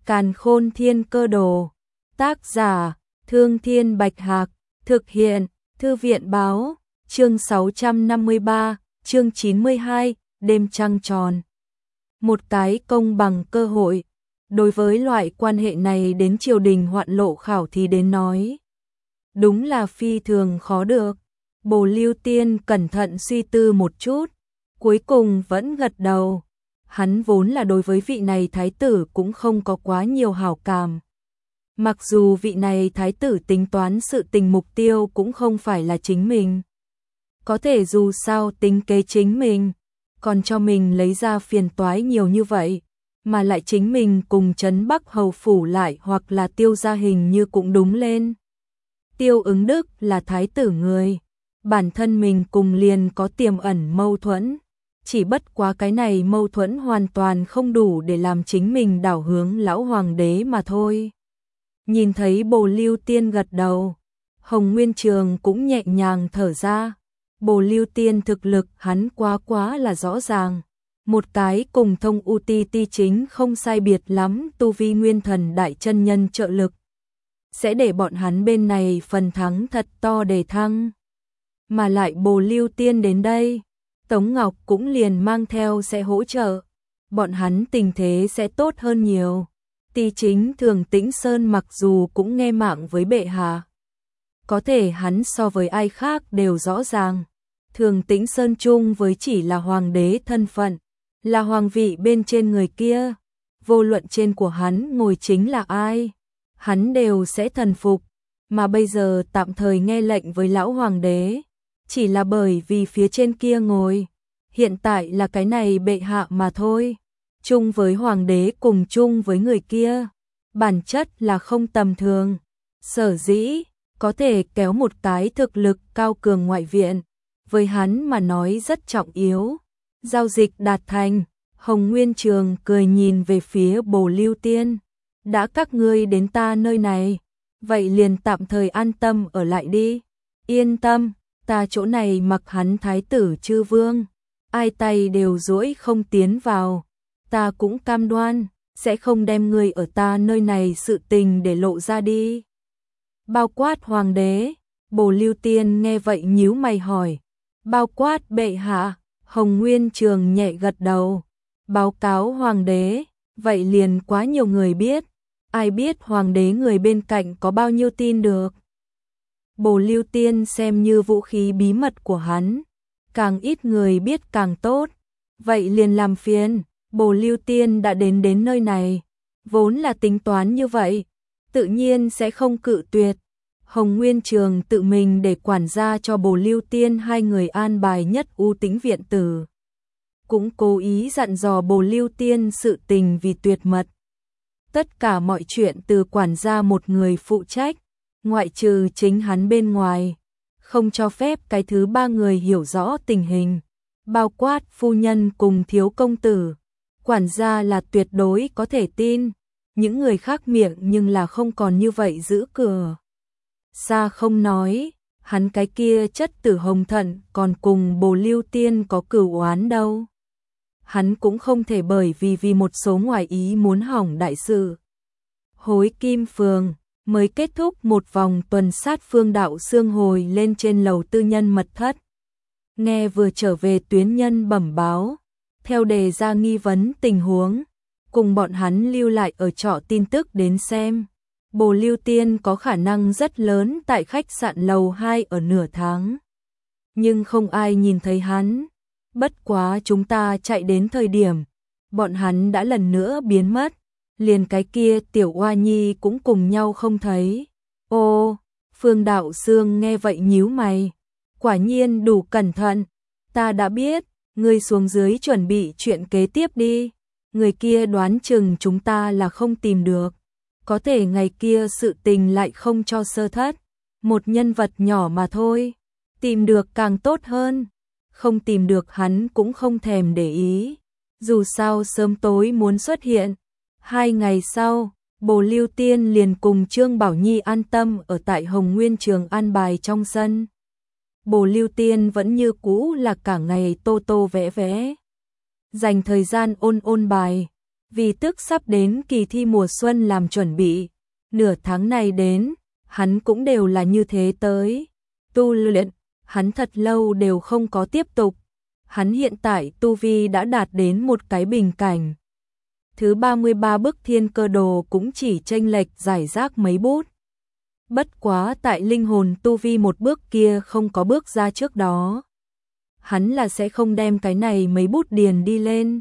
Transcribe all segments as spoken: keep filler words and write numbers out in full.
Càn Khôn Thiên Cơ Đồ. Tác giả: Thương Thiên Bạch Hạc. Thực hiện: Thư viện Báo. Chương sáu trăm năm mươi ba, chương chín mươi hai, đêm trăng tròn. Một cái công bằng cơ hội. Đối với loại quan hệ này đến triều đình hoạn lộ khảo thì đến nói, đúng là phi thường khó được. Bồ Lưu Tiên cẩn thận suy tư một chút, cuối cùng vẫn gật đầu. Hắn vốn là đối với vị này thái tử cũng không có quá nhiều hảo cảm. Mặc dù vị này thái tử tính toán sự tình mục tiêu cũng không phải là chính mình. Có thể dù sao tính kế chính mình, còn cho mình lấy ra phiền toái nhiều như vậy, mà lại chính mình cùng Trấn Bắc Hầu phủ lại hoặc là Tiêu gia hình như cũng đúng lên. Tiêu Ứng Đức là thái tử người, bản thân mình cùng liền có tiềm ẩn mâu thuẫn, chỉ bất quá cái này mâu thuẫn hoàn toàn không đủ để làm chính mình đảo hướng lão hoàng đế mà thôi. Nhìn thấy Bồ Lưu Tiên gật đầu, Hồng Nguyên Trường cũng nhẹ nhàng thở ra. Bồ Lưu Tiên thực lực hắn quá quá là rõ ràng, một cái cùng Thông U Ti Ti chính không sai biệt lắm tu vi nguyên thần đại chân nhân trợ lực, sẽ để bọn hắn bên này phần thắng thật to đề thăng. Mà lại Bồ Lưu Tiên đến đây, Tống Ngọc cũng liền mang theo sẽ hỗ trợ, bọn hắn tình thế sẽ tốt hơn nhiều. Ti chính Thường Tĩnh Sơn mặc dù cũng nghe mạng với bệ hạ, có thể hắn so với ai khác đều rõ ràng, Thường Tĩnh Sơn chung với chỉ là hoàng đế thân phận, là hoàng vị bên trên người kia, vô luận trên của hắn ngồi chính là ai, hắn đều sẽ thần phục, mà bây giờ tạm thời nghe lệnh với lão hoàng đế, chỉ là bởi vì phía trên kia ngồi, hiện tại là cái này bệ hạ mà thôi. Chung với hoàng đế cùng chung với người kia, bản chất là không tầm thường. Sở dĩ có thể kéo một cái thực lực cao cường ngoại viện, với hắn mà nói rất trọng yếu. Giao dịch đạt thành, Hồng Nguyên Trường cười nhìn về phía Bồ Lưu Tiên. Đã các ngươi đến ta nơi này, vậy liền tạm thời an tâm ở lại đi. Yên tâm, ta chỗ này mặc hắn thái tử chư vương, ai tay đều duỗi không tiến vào. Ta cũng cam đoan, sẽ không đem người ở ta nơi này sự tình để lộ ra đi. Bao quát hoàng đế, Bồ Lưu Tiên nghe vậy nhíu mày hỏi. Bao quát bệ hạ, Hồng Nguyên Trường nhẹ gật đầu. Báo cáo hoàng đế, vậy liền quá nhiều người biết. Ai biết hoàng đế người bên cạnh có bao nhiêu tin được. Bồ Lưu Tiên xem như vũ khí bí mật của hắn, càng ít người biết càng tốt. Vậy liền làm phiền. Bồ Lưu Tiên đã đến đến nơi này, vốn là tính toán như vậy, tự nhiên sẽ không cự tuyệt. Hồng Nguyên Trường tự mình để quản gia cho Bồ Lưu Tiên hai người an bài nhất U Tĩnh viện tử. Cũng cố ý dặn dò Bồ Lưu Tiên sự tình vì tuyệt mật. Tất cả mọi chuyện từ quản gia một người phụ trách, ngoại trừ chính hắn bên ngoài, không cho phép cái thứ ba người hiểu rõ tình hình, bao quát phu nhân cùng thiếu công tử. Quản gia là tuyệt đối có thể tin, những người khác miệng nhưng là không còn như vậy giữ cửa. Xa không nói, hắn cái kia chất tử hồng thận còn cùng Bồ Lưu Tiên có cửu oán đâu. Hắn cũng không thể bởi vì vì một số ngoại ý muốn hỏng đại sự. Hối Kim Phường mới kết thúc một vòng tuần sát, Phương Đạo Sương hồi lên trên lầu tư nhân mật thất. Nghe vừa trở về tuyến nhân bẩm báo, theo đề ra nghi vấn tình huống, cùng bọn hắn lưu lại ở trọ tin tức đến xem. Bồ Lưu Tiên có khả năng rất lớn tại khách sạn lầu hai ở nửa tháng. Nhưng không ai nhìn thấy hắn. Bất quá chúng ta chạy đến thời điểm, bọn hắn đã lần nữa biến mất. Liền cái kia tiểu oa nhi cũng cùng nhau không thấy. Ô, Phương Đạo Sương nghe vậy nhíu mày. Quả nhiên đủ cẩn thận, ta đã biết. Ngươi xuống dưới chuẩn bị chuyện kế tiếp đi. Người kia đoán chừng chúng ta là không tìm được. Có thể ngày kia sự tình lại không cho sơ thất. Một nhân vật nhỏ mà thôi. Tìm được càng tốt hơn. Không tìm được hắn cũng không thèm để ý. Dù sao sớm tối muốn xuất hiện. Hai ngày sau, Bồ Lưu Tiên liền cùng Trương Bảo Nhi an tâm ở tại Hồng Nguyên Trường an bài trong sân. Bồ Lưu Tiên vẫn như cũ là cả ngày tô tô vẽ vẽ, dành thời gian ôn ôn bài, Vì tức sắp đến kỳ thi mùa xuân làm chuẩn bị, nửa tháng này đến, hắn cũng đều là như thế tới. Tu luyện, hắn thật lâu đều không có tiếp tục. Hắn hiện tại tu vi đã đạt đến một cái bình cảnh. Thứ ba mươi ba bức thiên cơ đồ cũng chỉ chênh lệch giải rác mấy bút. Bất quá tại linh hồn tu vi một bước kia không có bước ra trước đó. Hắn là sẽ không đem cái này mấy bút điền đi lên.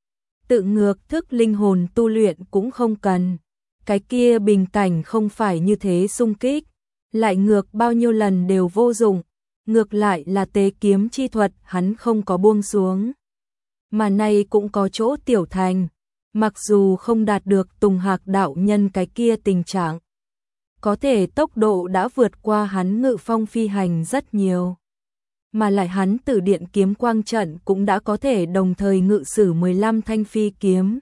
Tự ngược thức linh hồn tu luyện cũng không cần. Cái kia bình cảnh không phải như thế xung kích. Lại ngược bao nhiêu lần đều vô dụng. Ngược lại là tế kiếm chi thuật hắn không có buông xuống. Mà này cũng có chỗ tiểu thành. Mặc dù không đạt được Tùng Hạc đạo nhân cái kia tình trạng. Có thể tốc độ đã vượt qua hắn ngự phong phi hành rất nhiều. Mà lại hắn tử điện kiếm quang trận cũng đã có thể đồng thời ngự sử mười lăm thanh phi kiếm.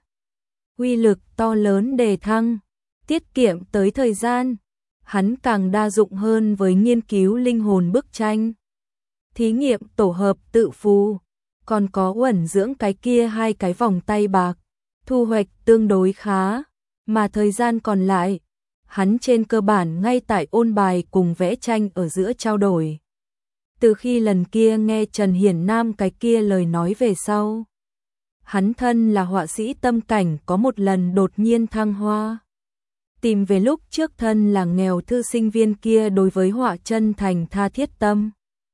Uy lực to lớn đề thăng, tiết kiệm tới thời gian. Hắn càng đa dụng hơn với nghiên cứu linh hồn bức tranh. Thí nghiệm tổ hợp tự phù, còn có uẩn dưỡng cái kia hai cái vòng tay bạc, thu hoạch tương đối khá, mà thời gian còn lại, hắn trên cơ bản ngay tại ôn bài cùng vẽ tranh ở giữa trao đổi. Từ khi lần kia nghe Trần Hiển Nam cái kia lời nói về sau, hắn thân là họa sĩ tâm cảnh có một lần đột nhiên thăng hoa. Tìm về lúc trước thân là nghèo thư sinh viên kia đối với họa chân thành tha thiết tâm.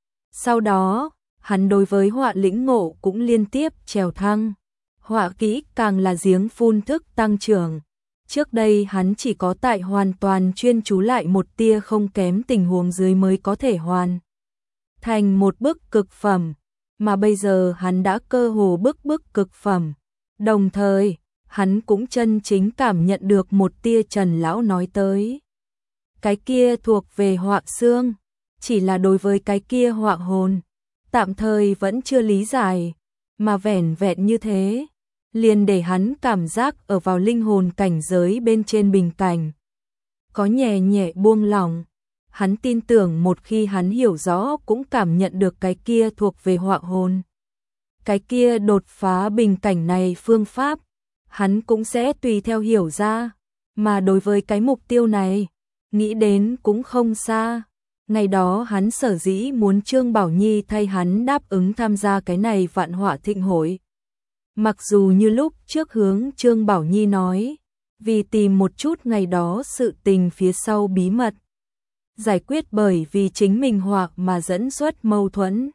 Sau đó, hắn đối với họa lĩnh ngộ cũng liên tiếp trèo thăng. Họa kỹ càng là giếng phun thức tăng trưởng. Trước đây hắn chỉ có tại hoàn toàn chuyên chú lại một tia không kém tình huống dưới mới có thể hoàn thành một bức cực phẩm, mà bây giờ hắn đã cơ hồ bức bức cực phẩm. Đồng thời, hắn cũng chân chính cảm nhận được một tia Trần lão nói tới. Cái kia thuộc về họa xương, chỉ là đối với cái kia họa hồn, tạm thời vẫn chưa lý giải, mà vẻn vẹn như thế, liền để hắn cảm giác ở vào linh hồn cảnh giới bên trên bình cảnh. Có nhẹ nhẹ buông lỏng, hắn tin tưởng một khi hắn hiểu rõ cũng cảm nhận được cái kia thuộc về họa hồn. Cái kia đột phá bình cảnh này phương pháp, hắn cũng sẽ tùy theo hiểu ra, mà đối với cái mục tiêu này, nghĩ đến cũng không xa. Ngày đó hắn sở dĩ muốn Trương Bảo Nhi thay hắn đáp ứng tham gia cái này vạn họa thịnh hội. Mặc dù như lúc trước hướng Trương Bảo Nhi nói, vì tìm một chút ngày đó sự tình phía sau bí mật. Giải quyết bởi vì chính mình họa mà dẫn xuất mâu thuẫn.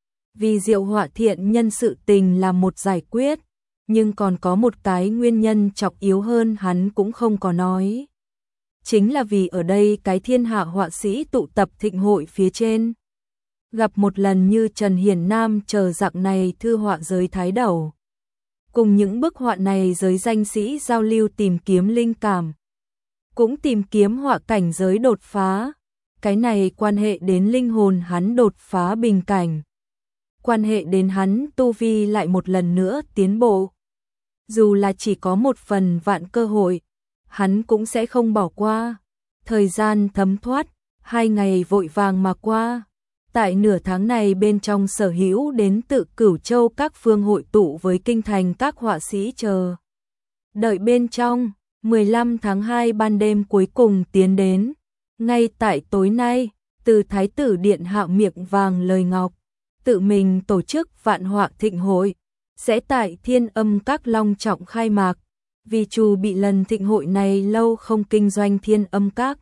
Vì diệu họa thiện nhân sự tình là một giải quyết, nhưng còn có một cái nguyên nhân trọng yếu hơn hắn cũng không có nói. Chính là vì ở đây cái thiên hạ họa sĩ tụ tập thịnh hội phía trên. Gặp một lần như Trần Hiển Nam chờ dạng này thư họa giới thái đầu. Cùng những bức họa này giới danh sĩ giao lưu tìm kiếm linh cảm. Cũng tìm kiếm họa cảnh giới đột phá. Cái này quan hệ đến linh hồn hắn đột phá bình cảnh. Quan hệ đến hắn tu vi lại một lần nữa tiến bộ. Dù là chỉ có một phần vạn cơ hội, hắn cũng sẽ không bỏ qua. Thời gian thấm thoát, hai ngày vội vàng mà qua. Tại nửa tháng này bên trong sở hữu đến tự Cửu Châu các phương hội tụ với kinh thành các họa sĩ chờ. Đợi bên trong, mười lăm tháng hai ban đêm cuối cùng tiến đến. Ngay tại tối nay, từ Thái tử Điện Hạ miệng vàng lời ngọc, tự mình tổ chức vạn họa thịnh hội, sẽ tại Thiên Âm Các long trọng khai mạc. Vì chủ bị lần thịnh hội này lâu không kinh doanh Thiên Âm Các.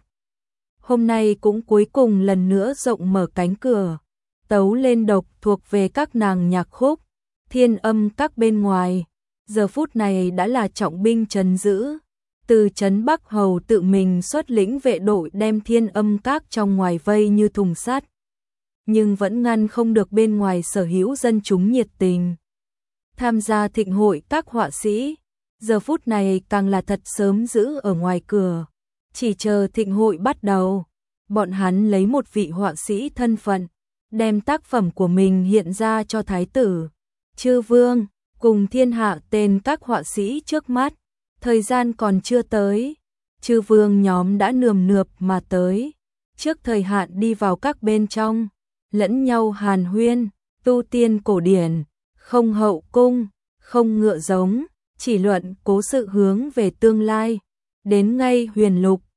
Hôm nay cũng cuối cùng lần nữa rộng mở cánh cửa, tấu lên độc thuộc về các nàng nhạc khúc. Thiên Âm Các bên ngoài, giờ phút này đã là trọng binh trấn giữ. Từ trấn Bắc Hầu tự mình xuất lĩnh vệ đội đem Thiên Âm Các trong ngoài vây như thùng sắt. Nhưng vẫn ngăn không được bên ngoài sở hữu dân chúng nhiệt tình. Tham gia thịnh hội các họa sĩ, giờ phút này càng là thật sớm giữ ở ngoài cửa. Chỉ chờ thịnh hội bắt đầu, bọn hắn lấy một vị họa sĩ thân phận, đem tác phẩm của mình hiện ra cho thái tử, chư vương, cùng thiên hạ tên các họa sĩ trước mắt. Thời gian còn chưa tới, chư vương nhóm đã nườm nượp mà tới, trước thời hạn đi vào các bên trong, lẫn nhau hàn huyên, tu tiên cổ điển, không hậu cung, không ngựa giống, chỉ luận cố sự hướng về tương lai. Đến ngay huyền lục,